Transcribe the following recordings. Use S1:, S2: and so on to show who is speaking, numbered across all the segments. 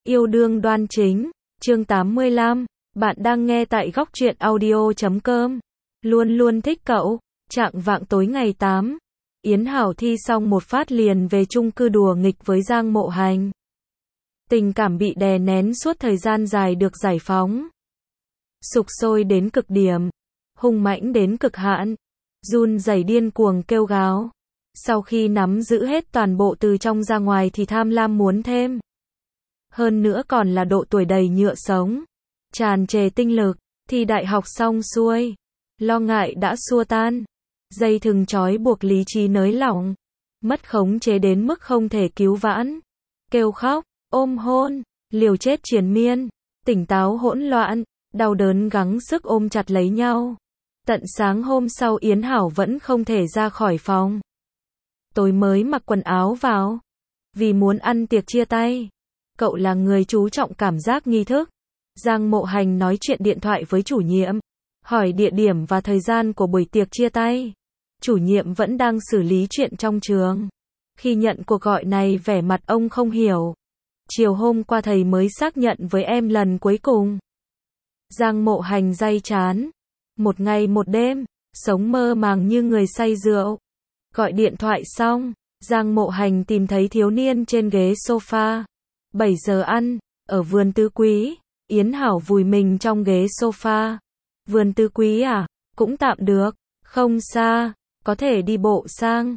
S1: Yêu đương đoan chính, chương 85, bạn đang nghe tại góc truyện audio.com. Luôn luôn thích cậu, trạng vạng tối ngày 8. Yến Hảo thi xong một phát liền về chung cư đùa nghịch với Giang Mộ Hành. Tình cảm bị đè nén suốt thời gian dài được giải phóng. Sục sôi đến cực điểm, hung mãnh đến cực hạn, run rẩy điên cuồng kêu gào. Sau khi nắm giữ hết toàn bộ từ trong ra ngoài thì tham lam muốn thêm. Hơn nữa còn là độ tuổi đầy nhựa sống, tràn trề tinh lực, thì đại học xong xuôi, lo ngại đã xua tan, dây thừng trói buộc lý trí nới lỏng, mất khống chế đến mức không thể cứu vãn, kêu khóc, ôm hôn, liều chết triền miên, tỉnh táo hỗn loạn, đau đớn gắng sức ôm chặt lấy nhau. Tận sáng hôm sau Yến Hảo vẫn không thể ra khỏi phòng. Tối mới mặc quần áo vào, vì muốn ăn tiệc chia tay. Cậu là người chú trọng cảm giác nghi thức. Giang Mộ Hành nói chuyện điện thoại với chủ nhiệm, hỏi địa điểm và thời gian của buổi tiệc chia tay. Chủ nhiệm vẫn đang xử lý chuyện trong trường. Khi nhận cuộc gọi này vẻ mặt ông không hiểu. Chiều hôm qua thầy mới xác nhận với em lần cuối cùng. Giang Mộ Hành day chán. Một ngày một đêm, sống mơ màng như người say rượu. Gọi điện thoại xong, Giang Mộ Hành tìm thấy thiếu niên trên ghế sofa. 7 giờ ăn, ở vườn Tứ Quý. Yến Hảo vùi mình trong ghế sofa. Vườn Tứ Quý à? Cũng tạm được, không xa, có thể đi bộ sang.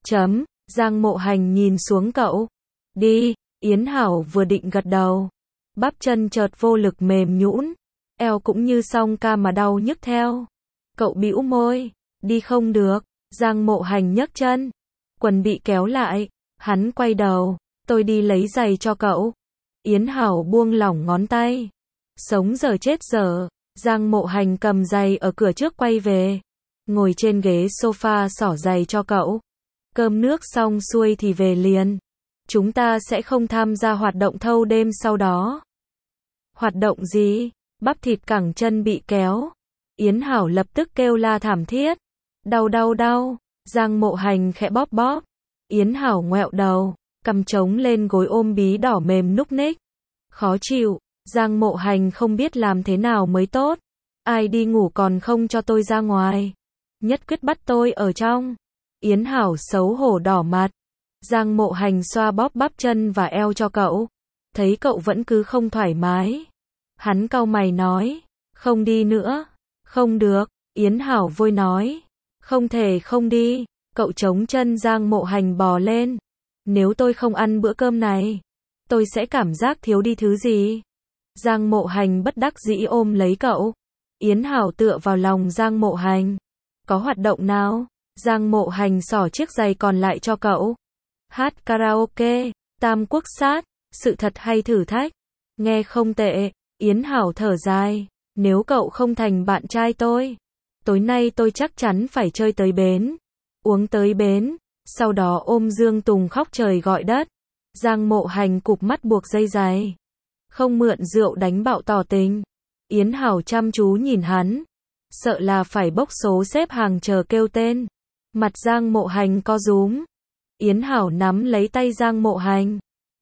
S1: Giang Mộ Hành nhìn xuống cậu. Đi, Yến Hảo vừa định gật đầu. Bắp chân chợt vô lực mềm nhũn, eo cũng như song ca mà đau nhức theo. Cậu bĩu môi, đi không được. Giang Mộ Hành nhấc chân, quần bị kéo lại, hắn quay đầu, tôi đi lấy giày cho cậu. Yến Hảo buông lỏng ngón tay. Sống dở chết dở, Giang Mộ Hành cầm giày ở cửa trước quay về, ngồi trên ghế sofa xỏ giày cho cậu. Cơm nước xong xuôi thì về liền. Chúng ta sẽ không tham gia hoạt động thâu đêm sau đó. Hoạt động gì? Bắp thịt cẳng chân bị kéo. Yến Hảo lập tức kêu la thảm thiết. Đau đau đau. Giang Mộ Hành khẽ bóp bóp. Yến Hảo ngoẹo đầu, cằm trống lên gối ôm bí đỏ mềm núc ních. Khó chịu. Giang Mộ Hành không biết làm thế nào mới tốt. Ai đi ngủ còn không cho tôi ra ngoài. Nhất quyết bắt tôi ở trong. Yến Hảo xấu hổ đỏ mặt. Giang Mộ Hành xoa bóp bắp chân và eo cho cậu. Thấy cậu vẫn cứ không thoải mái. Hắn cau mày nói. Không đi nữa. Không được. Yến Hảo vội nói. Không thể không đi. Cậu chống chân Giang Mộ Hành bò lên. Nếu tôi không ăn bữa cơm này, tôi sẽ cảm giác thiếu đi thứ gì. Giang Mộ Hành bất đắc dĩ ôm lấy cậu. Yến Hảo tựa vào lòng Giang Mộ Hành. Có hoạt động nào? Giang Mộ Hành xỏ chiếc giày còn lại cho cậu. Hát karaoke, Tam Quốc Sát, sự thật hay thử thách? Nghe không tệ. Yến Hảo thở dài. Nếu cậu không thành bạn trai tôi, tối nay tôi chắc chắn phải chơi tới bến. Uống tới bến. Sau đó ôm Dương Tùng khóc trời gọi đất. Giang Mộ Hành cụp mắt buộc dây giày. Không mượn rượu đánh bạo tỏ tình. Yến Hảo chăm chú nhìn hắn. Sợ là phải bốc số xếp hàng chờ kêu tên. Mặt Giang Mộ Hành co rúm. Yến Hảo nắm lấy tay Giang Mộ Hành.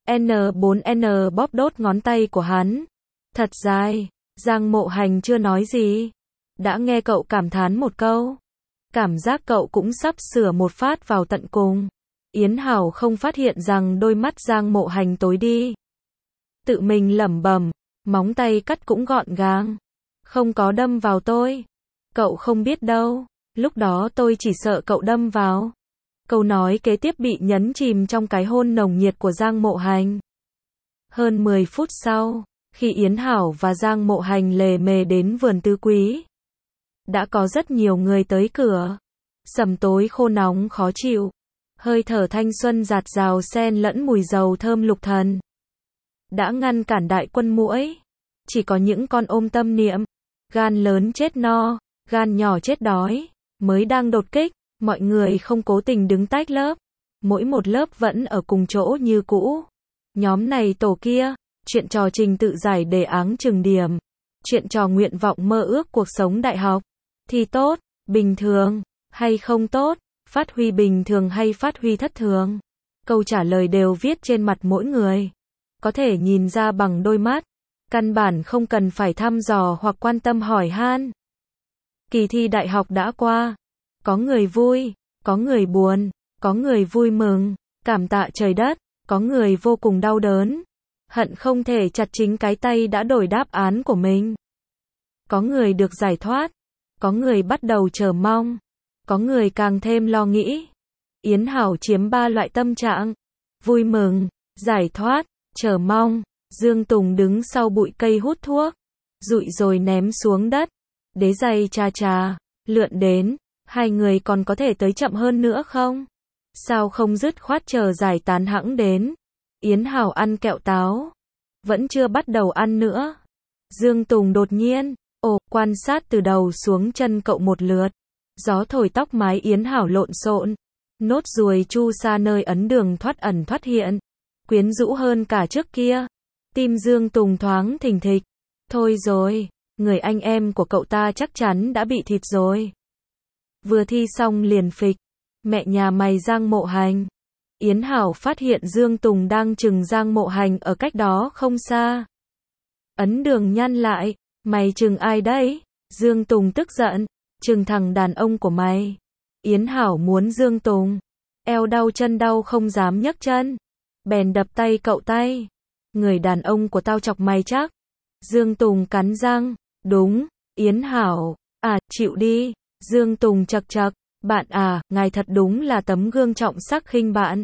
S1: N4N bóp đốt ngón tay của hắn. Thật dài. Giang Mộ Hành chưa nói gì. Đã nghe cậu cảm thán một câu. Cảm giác cậu cũng sắp sửa một phát vào tận cùng. Yến Hảo không phát hiện rằng đôi mắt Giang Mộ Hành tối đi. Tự mình lẩm bẩm, móng tay cắt cũng gọn gàng. Không có đâm vào tôi. Cậu không biết đâu, lúc đó tôi chỉ sợ cậu đâm vào. Câu nói kế tiếp bị nhấn chìm trong cái hôn nồng nhiệt của Giang Mộ Hành. Hơn 10 phút sau, khi Yến Hảo và Giang Mộ Hành lề mề đến vườn Tứ Quý, đã có rất nhiều người tới cửa. Sầm tối khô nóng khó chịu, hơi thở thanh xuân dạt dào xen lẫn mùi dầu thơm lục thần đã ngăn cản đại quân muỗi. Chỉ có những con ôm tâm niệm, gan lớn chết no, gan nhỏ chết đói, mới đang đột kích. Mọi người không cố tình đứng tách lớp, mỗi một lớp vẫn ở cùng chỗ như cũ. Nhóm này tổ kia, chuyện trò trình tự giải đề áng chừng điểm, chuyện trò nguyện vọng mơ ước cuộc sống đại học. Thi tốt, bình thường, hay không tốt, phát huy bình thường hay phát huy thất thường. Câu trả lời đều viết trên mặt mỗi người. có thể nhìn ra bằng đôi mắt. Căn bản không cần phải thăm dò hoặc quan tâm hỏi han. Kỳ thi đại học đã qua. Có người vui, có người buồn, có người vui mừng, cảm tạ trời đất, có người vô cùng đau đớn, hận không thể chặt chính cái tay đã đổi đáp án của mình. Có người được giải thoát, có người bắt đầu chờ mong, có người càng thêm lo nghĩ. Yến Hảo chiếm 3 loại tâm trạng: vui mừng, giải thoát, chờ mong. Dương Tùng đứng sau bụi cây hút thuốc, dụi rồi ném xuống đất. Đế giày chà chà, lượn đến, hai người còn có thể tới chậm hơn nữa không? Sao không dứt khoát chờ giải tán hẵng đến? Yến Hảo ăn kẹo táo, vẫn chưa bắt đầu ăn nữa. Dương Tùng đột nhiên, quan sát từ đầu xuống chân cậu một lượt. Gió thổi tóc mái Yến Hảo lộn xộn, nốt ruồi chu sa nơi ấn đường thoát ẩn thoát hiện, quyến rũ hơn cả trước kia. Tim Dương Tùng thoáng thình thịch. Thôi rồi, người anh em của cậu ta chắc chắn đã bị thịt rồi. Vừa thi xong liền phịch. Mẹ nhà mày Giang Mộ Hành. Yến Hảo phát hiện Dương Tùng đang chừng Giang Mộ Hành ở cách đó không xa. Ấn đường nhăn lại. Mày chừng ai đấy? Dương Tùng tức giận. Chừng thằng đàn ông của mày. Yến Hảo muốn Dương Tùng. Eo đau chân đau không dám nhấc chân. Bèn đập tay cậu tay. Người đàn ông của tao chọc mày chắc. Dương Tùng cắn răng. Đúng. Yến Hảo. Chịu đi. Dương Tùng chậc chậc. Bạn ngài thật đúng là tấm gương trọng sắc khinh bạn.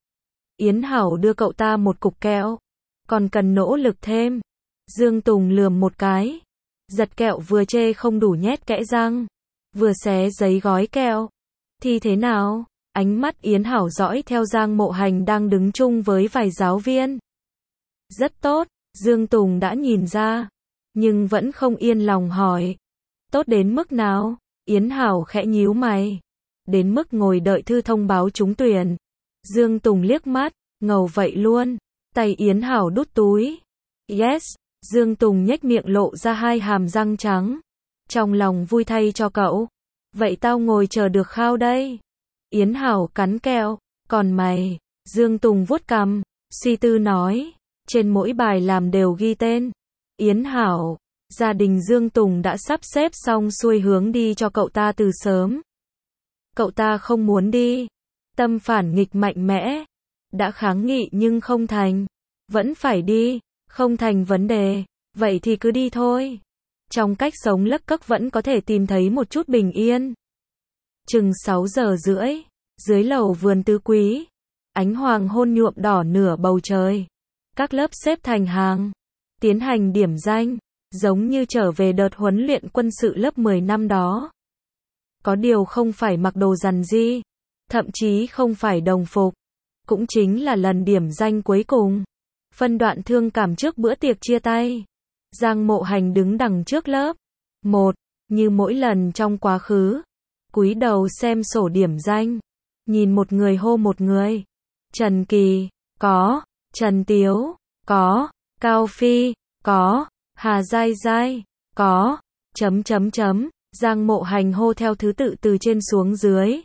S1: Yến Hảo đưa cậu ta một cục kẹo. Còn cần nỗ lực thêm. Dương Tùng lườm một cái. Giật kẹo vừa chê không đủ nhét kẽ răng. Vừa xé giấy gói kẹo. Thì thế nào? Ánh mắt Yến Hảo dõi theo Giang Mộ Hành đang đứng chung với vài giáo viên. Rất tốt, Dương Tùng đã nhìn ra. Nhưng vẫn không yên lòng hỏi. Tốt đến mức nào? Yến Hảo khẽ nhíu mày. Đến mức ngồi đợi thư thông báo trúng tuyển. Dương Tùng liếc mắt, ngầu vậy luôn. Tay Yến Hảo đút túi. Yes, Dương Tùng nhếch miệng lộ ra 2 hàm răng trắng. Trong lòng vui thay cho cậu. Vậy tao ngồi chờ được khao đây. Yến Hảo cắn kẹo. Còn mày? Dương Tùng vuốt cằm, suy tư nói. Trên mỗi bài làm đều ghi tên. Yến Hảo. Gia đình Dương Tùng đã sắp xếp xong xuôi hướng đi cho cậu ta từ sớm. Cậu ta không muốn đi. Tâm phản nghịch mạnh mẽ. Đã kháng nghị nhưng không thành. Vẫn phải đi. Không thành vấn đề. Vậy thì cứ đi thôi. Trong cách sống lấc cấc vẫn có thể tìm thấy một chút bình yên. Chừng 6 giờ rưỡi. Dưới lầu vườn tứ quý. Ánh hoàng hôn nhuộm đỏ nửa bầu trời. Các lớp xếp thành hàng. Tiến hành điểm danh. Giống như trở về đợt huấn luyện quân sự lớp 10 năm đó. Có điều không phải mặc đồ rằn ri. Thậm chí không phải đồng phục. Cũng chính là lần điểm danh cuối cùng. Phân đoạn thương cảm trước bữa tiệc chia tay. Giang Mộ Hành đứng đằng trước lớp. Như mỗi lần trong quá khứ. Cúi đầu xem sổ điểm danh. Nhìn một người hô một người. Trần Kỳ, có. Trần Tiếu, có. Cao Phi, có. Hà Giai Giai, có. Giang Mộ Hành hô theo thứ tự từ trên xuống dưới.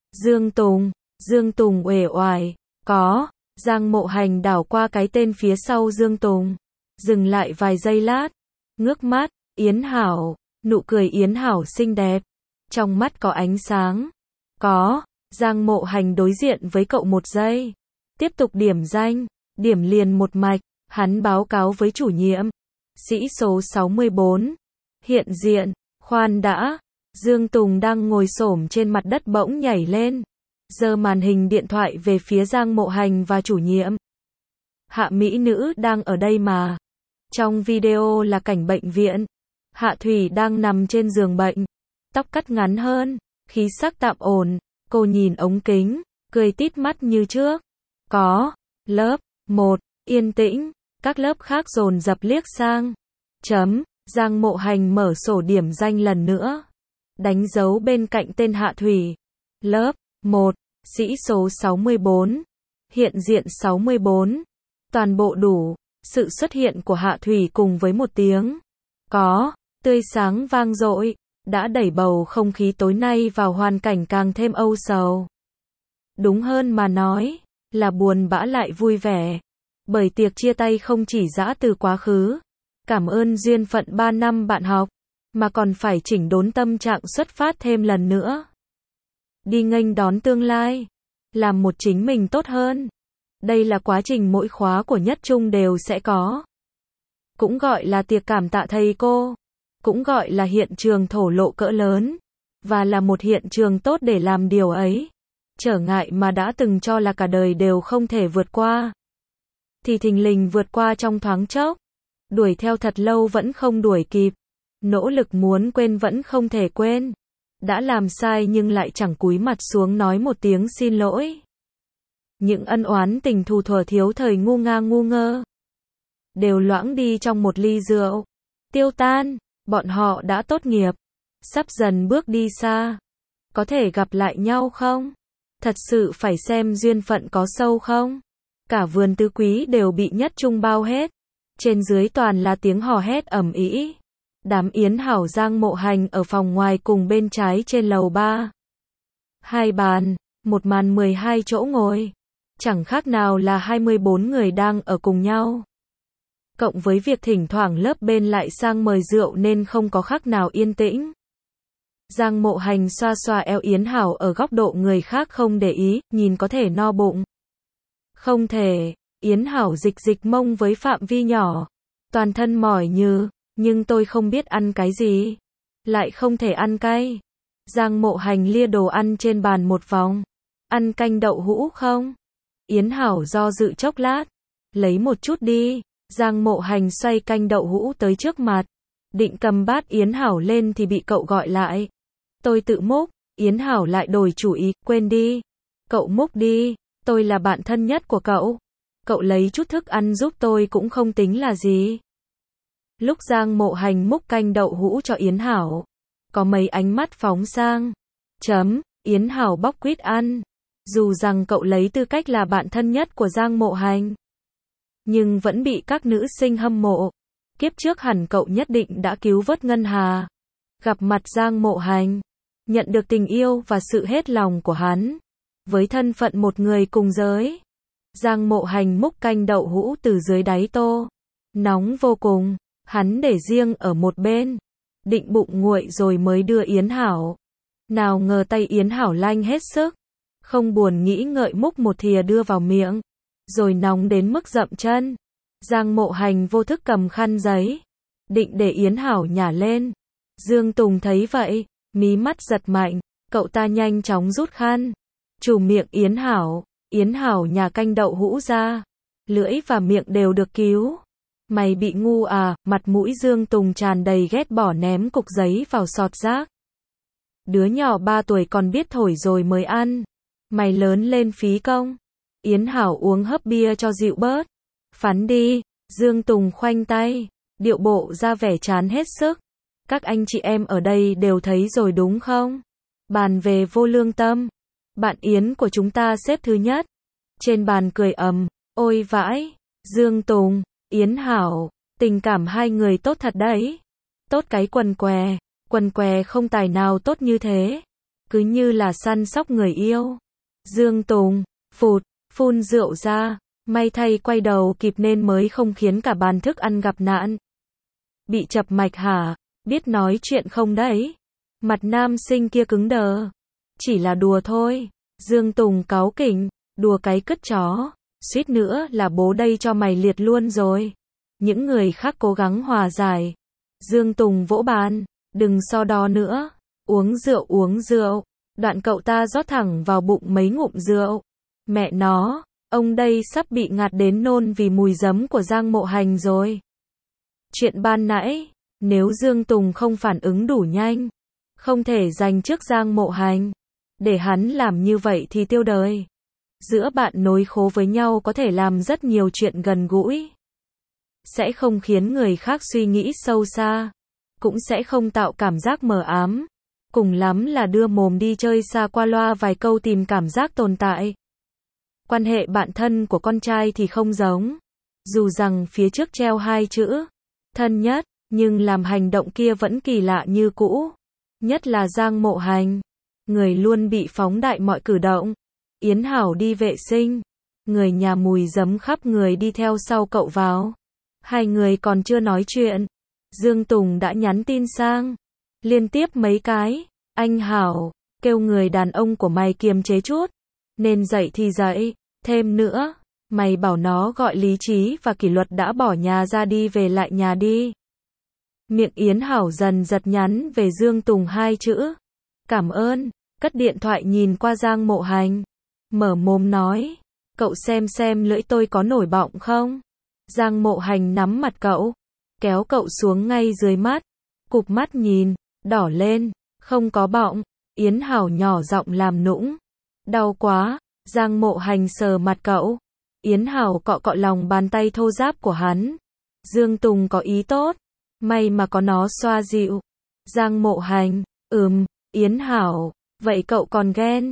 S1: Dương Tùng uể oải, có. Giang Mộ Hành đảo qua cái tên phía sau Dương Tùng. Dừng lại vài giây lát. Ngước mắt, Yến Hảo. Nụ cười Yến Hảo xinh đẹp. Trong mắt có ánh sáng. Có. Giang Mộ Hành đối diện với cậu một giây. Tiếp tục điểm danh. Điểm liền một mạch. Hắn báo cáo với chủ nhiệm. Sĩ số 64. Hiện diện. Khoan đã. Dương Tùng đang ngồi xổm trên mặt đất bỗng nhảy lên. Giơ màn hình điện thoại về phía Giang Mộ Hành và chủ nhiệm. Hạ mỹ nữ đang ở đây mà. Trong video là cảnh bệnh viện. Hạ Thủy đang nằm trên giường bệnh. Tóc cắt ngắn hơn. Khí sắc tạm ổn. Cô nhìn ống kính. Cười tít mắt như trước. Có. Lớp 1. Yên tĩnh. Các lớp khác dồn dập liếc sang. Giang Mộ Hành mở sổ điểm danh lần nữa. Đánh dấu bên cạnh tên Hạ Thủy. Lớp 1. Sĩ số 64. Hiện diện 64. Toàn bộ đủ. Sự xuất hiện của Hạ Thủy cùng với một tiếng có tươi sáng vang dội đã đẩy bầu không khí tối nay vào hoàn cảnh càng thêm âu sầu. Đúng hơn mà nói là buồn bã lại vui vẻ. Bởi tiệc chia tay không chỉ giã từ quá khứ, cảm ơn duyên phận 3 năm bạn học, mà còn phải chỉnh đốn tâm trạng xuất phát thêm lần nữa. Đi nghênh đón tương lai, làm một chính mình tốt hơn. Đây là quá trình mỗi khóa của nhất trung đều sẽ có. Cũng gọi là tiệc cảm tạ thầy cô, cũng gọi là hiện trường thổ lộ cỡ lớn, và là một hiện trường tốt để làm điều ấy. Trở ngại mà đã từng cho là cả đời đều không thể vượt qua, thì thình lình vượt qua trong thoáng chốc. Đuổi theo thật lâu vẫn không đuổi kịp, nỗ lực muốn quên vẫn không thể quên. Đã làm sai nhưng lại chẳng cúi mặt xuống nói một tiếng xin lỗi. Những ân oán tình thù thuở thiếu thời ngu ngơ, đều loãng đi trong một ly rượu, tiêu tan. Bọn họ đã tốt nghiệp, sắp dần bước đi xa. Có thể gặp lại nhau không? Thật sự phải xem duyên phận có sâu không? Cả vườn tứ quý đều bị nhất trung bao hết. Trên dưới toàn là tiếng hò hét ầm ĩ. Đám Yến Hảo Giang Mộ Hành ở phòng ngoài cùng bên trái trên lầu 3. 2 bàn, một màn 12 chỗ ngồi. Chẳng khác nào là 24 người đang ở cùng nhau. Cộng với việc thỉnh thoảng lớp bên lại sang mời rượu nên không có khác nào yên tĩnh. Giang Mộ Hành xoa xoa eo Yến Hảo ở góc độ người khác không để ý, nhìn có thể no bụng. Không thể, Yến Hảo dịch dịch mông với phạm vi nhỏ. Toàn thân mỏi như, nhưng tôi không biết ăn cái gì. Lại không thể ăn cay. Giang Mộ Hành lia đồ ăn trên bàn một vòng. Ăn canh đậu hũ không? Yến Hảo do dự chốc lát. Lấy một chút đi. Giang Mộ Hành xoay canh đậu hũ tới trước mặt. Định cầm bát Yến Hảo lên thì bị cậu gọi lại. Tôi tự múc. Yến Hảo lại đổi chủ ý, quên đi. Cậu múc đi, tôi là bạn thân nhất của cậu. Cậu lấy chút thức ăn giúp tôi cũng không tính là gì. Lúc Giang Mộ Hành múc canh đậu hũ cho Yến Hảo, có mấy ánh mắt phóng sang. Yến Hảo bóc quýt ăn. Dù rằng cậu lấy tư cách là bạn thân nhất của Giang Mộ Hành, nhưng vẫn bị các nữ sinh hâm mộ. Kiếp trước hẳn cậu nhất định đã cứu vớt Ngân Hà. Gặp mặt Giang Mộ Hành, nhận được tình yêu và sự hết lòng của hắn. Với thân phận một người cùng giới, Giang Mộ Hành múc canh đậu hũ từ dưới đáy tô. Nóng vô cùng, hắn để riêng ở một bên. Định bụng nguội rồi mới đưa Yến Hảo. Nào ngờ tay Yến Hảo lanh hết sức. Không buồn nghĩ ngợi múc một thìa đưa vào miệng. Rồi nóng đến mức dậm chân. Giang Mộ Hành vô thức cầm khăn giấy. Định để Yến Hảo nhả lên. Dương Tùng thấy vậy, mí mắt giật mạnh. Cậu ta nhanh chóng rút khăn. Trùm miệng Yến Hảo. Yến Hảo nhả canh đậu hũ ra. Lưỡi và miệng đều được cứu. Mày bị ngu à? Mặt mũi Dương Tùng tràn đầy ghét bỏ ném cục giấy vào sọt rác. Đứa nhỏ 3 tuổi còn biết thổi rồi mới ăn. Mày lớn lên phí công. Yến Hảo uống hớp bia cho dịu bớt. Phán đi. Dương Tùng khoanh tay, điệu bộ ra vẻ chán hết sức. Các anh chị em ở đây đều thấy rồi đúng không? Bàn về vô lương tâm. Bạn Yến của chúng ta xếp thứ nhất. Trên bàn cười ầm. Ôi vãi. Dương Tùng, Yến Hảo, tình cảm hai người tốt thật đấy. Tốt cái quần què không tài nào tốt như thế. Cứ như là săn sóc người yêu. Dương Tùng, phun rượu ra. May thay quay đầu kịp nên mới không khiến cả bàn thức ăn gặp nạn. Bị chập mạch hả? Biết nói chuyện không đấy? Mặt nam sinh kia cứng đờ. Chỉ là đùa thôi. Dương Tùng cáu kỉnh. Đùa cái cứt chó. Suýt nữa là bố đây cho mày liệt luôn rồi. Những người khác cố gắng hòa giải. Dương Tùng vỗ bàn. Đừng so đo nữa. Uống rượu. Đoạn cậu ta rót thẳng vào bụng mấy ngụm rượu. Mẹ nó, ông đây sắp bị ngạt đến nôn vì mùi giấm của Giang Mộ Hành rồi. Chuyện ban nãy, nếu Dương Tùng không phản ứng đủ nhanh, không thể giành trước Giang Mộ Hành, để hắn làm như vậy thì tiêu đời. Giữa bạn nối khố với nhau có thể làm rất nhiều chuyện gần gũi. Sẽ không khiến người khác suy nghĩ sâu xa. Cũng sẽ không tạo cảm giác mờ ám. Cùng lắm là đưa mồm đi chơi xa qua loa vài câu tìm cảm giác tồn tại. Quan hệ bạn thân của con trai thì không giống. Dù rằng phía trước treo 2 chữ thân nhất, nhưng làm hành động kia vẫn kỳ lạ như cũ. Nhất là Giang Mộ Hành. Người luôn bị phóng đại mọi cử động. Yến Hảo đi vệ sinh. người nhà mùi giấm khắp người đi theo sau cậu vào. Hai người còn chưa nói chuyện, Dương Tùng đã nhắn tin sang, liên tiếp mấy cái, anh Hảo, kêu người đàn ông của mày kiềm chế chút, nên dậy thì dậy, thêm nữa, mày bảo nó gọi lý trí và kỷ luật đã bỏ nhà ra đi về lại nhà đi. Miệng Yến Hảo dần giật nhắn về Dương Tùng hai chữ, cảm ơn, cất điện thoại nhìn qua Giang Mộ Hành, mở mồm nói, cậu xem lưỡi tôi có nổi bọng không? Giang Mộ Hành nắm mặt cậu, kéo cậu xuống ngay dưới mắt, cụp mắt nhìn, đỏ lên, không có bọng. Yến Hảo nhỏ giọng làm nũng, đau quá. Giang Mộ Hành sờ mặt cậu, Yến Hảo cọ cọ lòng bàn tay thô ráp của hắn. Dương Tùng có ý tốt, may mà có nó xoa dịu. Giang Mộ Hành, Yến Hảo, vậy cậu còn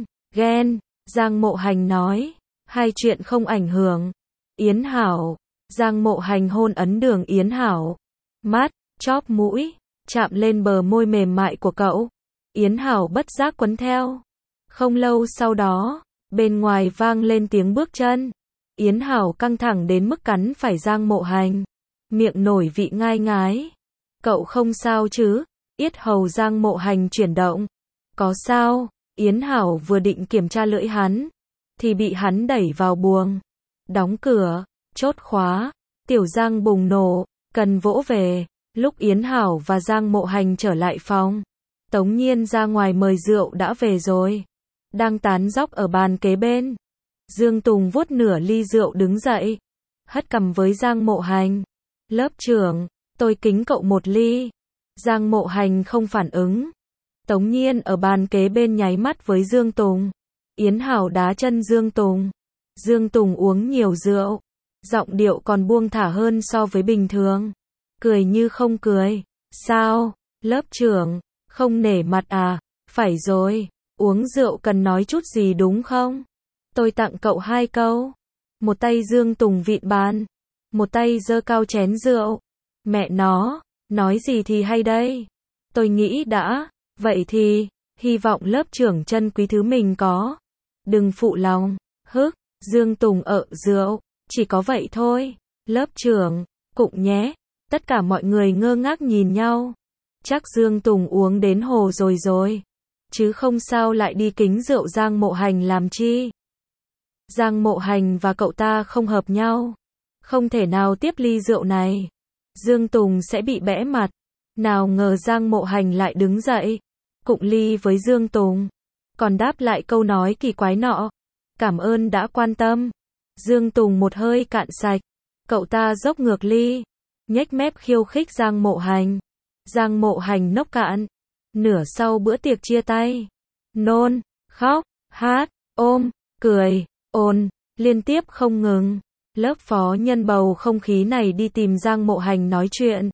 S1: ghen. Giang Mộ Hành nói, hai chuyện không ảnh hưởng. Yến Hảo, Giang Mộ Hành hôn ấn đường Yến Hảo, mắt, chóp mũi, chạm lên bờ môi mềm mại của cậu. Yến Hảo bất giác quấn theo. Không lâu sau đó, bên ngoài vang lên tiếng bước chân. Yến Hảo căng thẳng đến mức cắn phải Giang Mộ Hành, miệng nổi vị ngai ngái. Cậu không sao chứ? Yết hầu Giang Mộ Hành chuyển động. Có sao? Yến Hảo vừa định kiểm tra lưỡi hắn, thì bị hắn đẩy vào buồng. Đóng cửa, chốt khóa, tiểu Giang bùng nổ, cần vỗ về. Lúc Yến Hảo và Giang Mộ Hành trở lại phòng, Tống Nhiên ra ngoài mời rượu đã về rồi, đang tán dóc ở bàn kế bên. Dương Tùng vuốt nửa ly rượu đứng dậy, hất cằm với Giang Mộ Hành. Lớp trưởng, tôi kính cậu một ly. Giang Mộ Hành không phản ứng. Tống Nhiên ở bàn kế bên nháy mắt với Dương Tùng. Yến Hảo đá chân Dương Tùng. Dương Tùng uống nhiều rượu, giọng điệu còn buông thả hơn so với bình thường. Cười như không cười. Sao, lớp trưởng, không nể mặt à? Phải rồi, uống rượu cần nói chút gì đúng không? Tôi tặng cậu hai câu. Một tay Dương Tùng vịn bàn, một tay giơ cao chén rượu. Mẹ nó, nói gì thì hay đây? Tôi nghĩ đã, vậy thì, hy vọng lớp trưởng trân quý thứ mình có. Đừng phụ lòng, Dương Tùng rượu, chỉ có vậy thôi. Lớp trưởng, cụng nhé. Tất cả mọi người ngơ ngác nhìn nhau. Chắc Dương Tùng uống đến hồ rồi. Chứ không sao lại đi kính rượu Giang Mộ Hành làm chi. Giang Mộ Hành và cậu ta không hợp nhau. Không thể nào tiếp ly rượu này. Dương Tùng sẽ bị bẽ mặt. Nào ngờ Giang Mộ Hành lại đứng dậy, cụng ly với Dương Tùng, còn đáp lại câu nói kỳ quái nọ. Cảm ơn đã quan tâm. Dương Tùng một hơi cạn sạch. Cậu ta dốc ngược ly, nhếch mép khiêu khích Giang Mộ Hành. Giang Mộ Hành nốc cạn. Nửa sau bữa tiệc chia tay, nôn, khóc, hát, ôm, cười, ồn, liên tiếp không ngừng. Lớp phó nhân bầu không khí này đi tìm Giang Mộ Hành nói chuyện.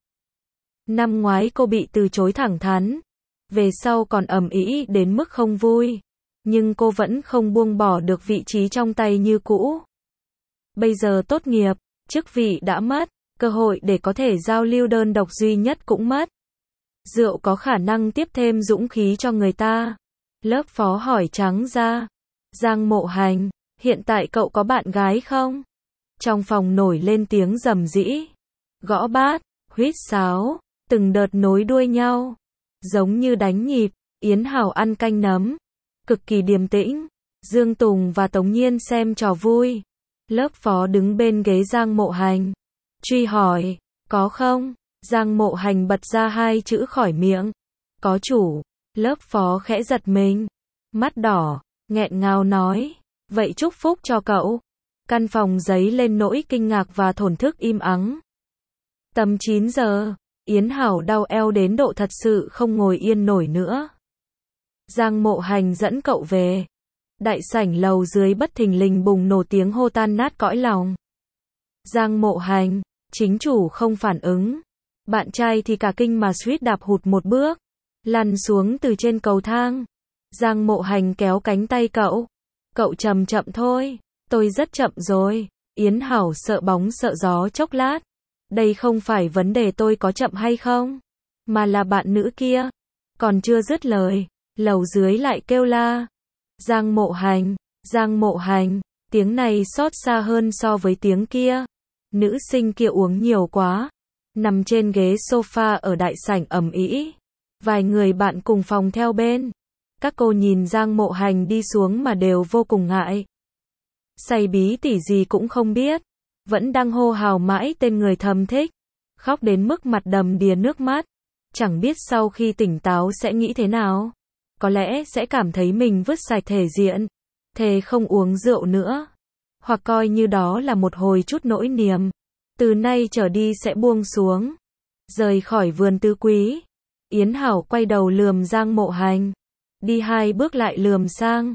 S1: Năm ngoái cô bị từ chối thẳng thắn, về sau còn ầm ĩ đến mức không vui, nhưng cô vẫn không buông bỏ được vị trí trong tay như cũ. Bây giờ tốt nghiệp, chức vị đã mất, cơ hội để có thể giao lưu đơn độc duy nhất cũng mất. Rượu có khả năng tiếp thêm dũng khí cho người ta. Lớp phó hỏi trắng ra. Giang Mộ Hành, hiện tại cậu có bạn gái không? Trong phòng nổi lên tiếng rầm rĩ, gõ bát, huýt sáo, từng đợt nối đuôi nhau, giống như đánh nhịp. Yến Hảo ăn canh nấm, cực kỳ điềm tĩnh. Dương Tùng và Tống Nhiên xem trò vui. Lớp phó đứng bên ghế Giang Mộ Hành, truy hỏi, có không? Giang Mộ Hành bật ra hai chữ khỏi miệng, có chủ. Lớp phó khẽ giật mình, mắt đỏ, nghẹn ngào nói, vậy chúc phúc cho cậu. Căn phòng dấy lên nỗi kinh ngạc và thổn thức im ắng. Tầm 9 giờ, Yến Hảo đau eo đến độ thật sự không ngồi yên nổi nữa. Giang Mộ Hành dẫn cậu về. Đại sảnh lầu dưới bất thình lình bùng nổ tiếng hô tan nát cõi lòng. Giang Mộ Hành, chính chủ không phản ứng. Bạn trai thì cả kinh mà suýt đạp hụt một bước, lăn xuống từ trên cầu thang. Giang Mộ Hành kéo cánh tay cậu. Cậu chậm chậm thôi, tôi rất chậm rồi. Yến Hảo sợ bóng sợ gió chốc lát. Đây không phải vấn đề tôi có chậm hay không, mà là bạn nữ kia. Còn chưa dứt lời, lầu dưới lại kêu la. Giang Mộ Hành, Tiếng này xót xa hơn so với tiếng kia. Nữ sinh kia uống nhiều quá, nằm trên ghế sofa ở đại sảnh ầm ĩ. Vài người bạn cùng phòng theo bên. Các cô nhìn Giang Mộ Hành đi xuống mà đều vô cùng ngại. Say bí tỉ gì cũng không biết, vẫn đang hô hào mãi tên người thầm thích, khóc đến mức mặt đầm đìa nước mắt, chẳng biết sau khi tỉnh táo sẽ nghĩ thế nào. Có lẽ sẽ cảm thấy mình vứt sạch thể diện, thề không uống rượu nữa, hoặc coi như đó là một hồi chút nỗi niềm, từ nay trở đi sẽ buông xuống. Rời khỏi vườn tứ quý, Yến Hảo quay đầu lườm Giang Mộ Hành, đi 2 bước lại lườm sang.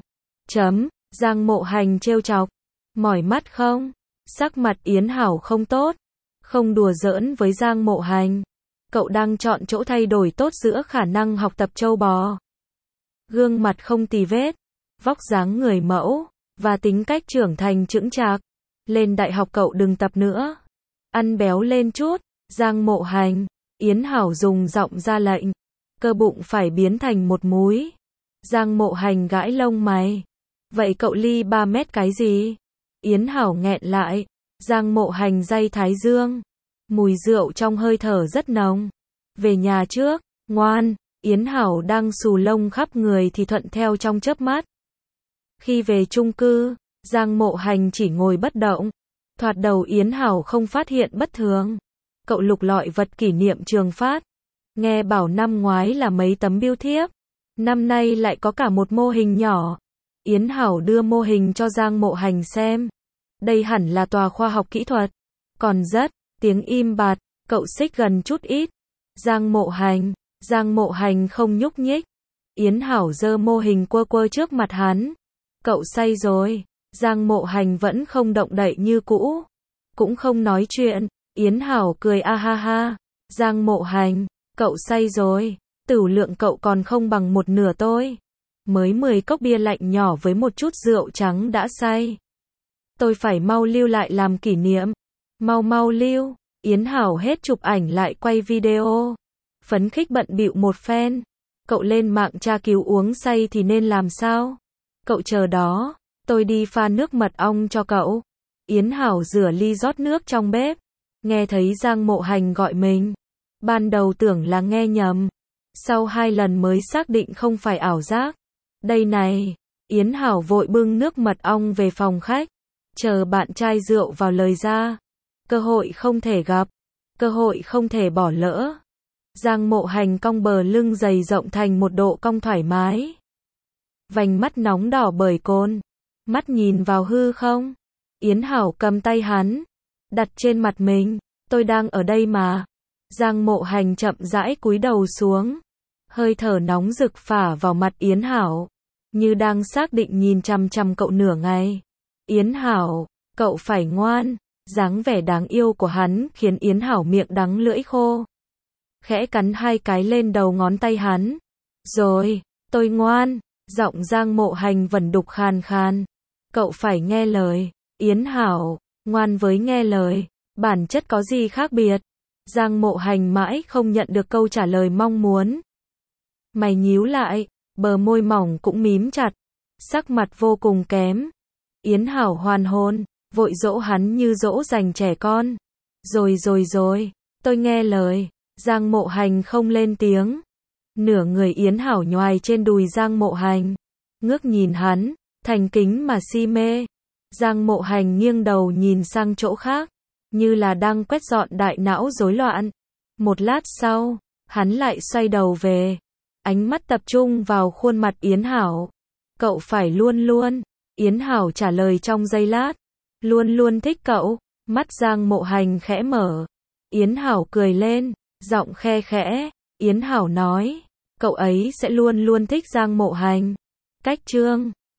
S1: Giang Mộ Hành trêu chọc, mỏi mắt không? Sắc mặt Yến Hảo không tốt, không đùa giỡn với Giang Mộ Hành. Cậu đang chọn chỗ thay đổi tốt giữa khả năng học tập trâu bò, gương mặt không tì vết, vóc dáng người mẫu, và tính cách trưởng thành chững chạc. Lên đại học cậu đừng tập nữa, ăn béo lên chút. Giang Mộ Hành, Yến Hảo dùng giọng ra lệnh, cơ bụng phải biến thành một múi. Giang Mộ Hành gãi lông mày, vậy cậu ly 3 mét cái gì? Yến Hảo nghẹn lại. Giang Mộ Hành day thái dương, mùi rượu trong hơi thở rất nồng. Về nhà trước, ngoan. Yến Hảo đang xù lông khắp người thì thuận theo trong chớp mắt. Khi về chung cư, Giang Mộ Hành chỉ ngồi bất động. Thoạt đầu Yến Hảo không phát hiện bất thường. Cậu lục lọi vật kỷ niệm trường phát. Nghe bảo năm ngoái là mấy tấm bưu thiếp, năm nay lại có cả một mô hình nhỏ. Yến Hảo đưa mô hình cho Giang Mộ Hành xem. Đây hẳn là tòa khoa học kỹ thuật. Còn rất, tiếng im bặt, cậu xích gần chút ít. Giang Mộ Hành không nhúc nhích. Yến Hảo giơ mô hình quơ quơ trước mặt hắn. Cậu say rồi. Giang Mộ Hành vẫn không động đậy như cũ, cũng không nói chuyện. Yến Hảo cười a ha ha. Giang Mộ Hành, cậu say rồi. Tửu lượng cậu còn không bằng một nửa tôi. Mới 10 cốc bia lạnh nhỏ với một chút rượu trắng đã say. Tôi phải mau lưu lại làm kỷ niệm. Mau lưu. Yến Hảo hết chụp ảnh lại quay video. Phấn khích bận bịu một phen. Cậu lên mạng tra cứu uống say thì nên làm sao? Cậu chờ đó, tôi đi pha nước mật ong cho cậu. Yến Hảo rửa ly rót nước trong bếp. Nghe thấy Giang Mộ Hành gọi mình. Ban đầu tưởng là nghe nhầm. Sau 2 lần mới xác định không phải ảo giác. Đây này. Yến Hảo vội bưng nước mật ong về phòng khách. Chờ bạn trai rượu vào lời ra. Cơ hội không thể gặp. Cơ hội không thể bỏ lỡ. Giang Mộ Hành cong bờ lưng dày rộng thành một độ cong thoải mái. Vành mắt nóng đỏ bởi cồn. Mắt nhìn vào hư không. Yến Hảo cầm tay hắn, đặt trên mặt mình. Tôi đang ở đây mà. Giang Mộ Hành chậm rãi cúi đầu xuống. Hơi thở nóng rực phả vào mặt Yến Hảo, như đang xác định nhìn chằm chằm cậu nửa ngày. Yến Hảo, cậu phải ngoan. Dáng vẻ đáng yêu của hắn khiến Yến Hảo miệng đắng lưỡi khô. Khẽ cắn 2 cái lên đầu ngón tay hắn. Rồi, tôi ngoan. Giọng Giang Mộ Hành vẩn đục khàn khàn. Cậu phải nghe lời. Yến Hảo, ngoan với nghe lời, bản chất có gì khác biệt? Giang Mộ Hành mãi không nhận được câu trả lời mong muốn. Mày nhíu lại, bờ môi mỏng cũng mím chặt, sắc mặt vô cùng kém. Yến Hảo hoàn hồn, vội dỗ hắn như dỗ dành trẻ con. Rồi, tôi nghe lời. Giang Mộ Hành không lên tiếng. Nửa người Yến Hảo nhoài trên đùi Giang Mộ Hành, ngước nhìn hắn, thành kính mà si mê. Giang Mộ Hành nghiêng đầu nhìn sang chỗ khác, như là đang quét dọn đại não rối loạn. Một lát sau, hắn lại xoay đầu về, ánh mắt tập trung vào khuôn mặt Yến Hảo. Cậu phải luôn. Yến Hảo trả lời trong giây lát. Luôn thích cậu. Mắt Giang Mộ Hành khẽ mở. Yến Hảo cười lên, giọng khe khẽ. Yến Hảo nói, cậu ấy sẽ luôn thích Giang Mộ Hành. Cách chương